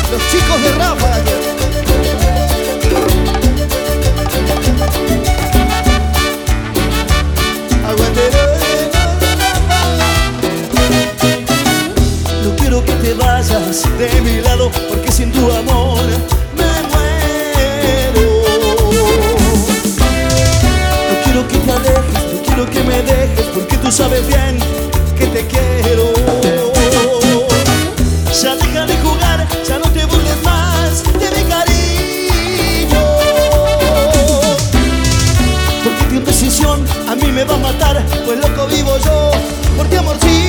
Los chicos de Ráfaga. No quiero que te vayas de mi lado, porque sin tu amor me muero. No quiero que te alejes, no quiero que me dejes, porque tú sabes bien que te quiero. Ya deja de jugar, ya no te burles más de mi cariño, porque tu indecisión a mí me va a matar, pues loco vivo yo por ti, amorcito.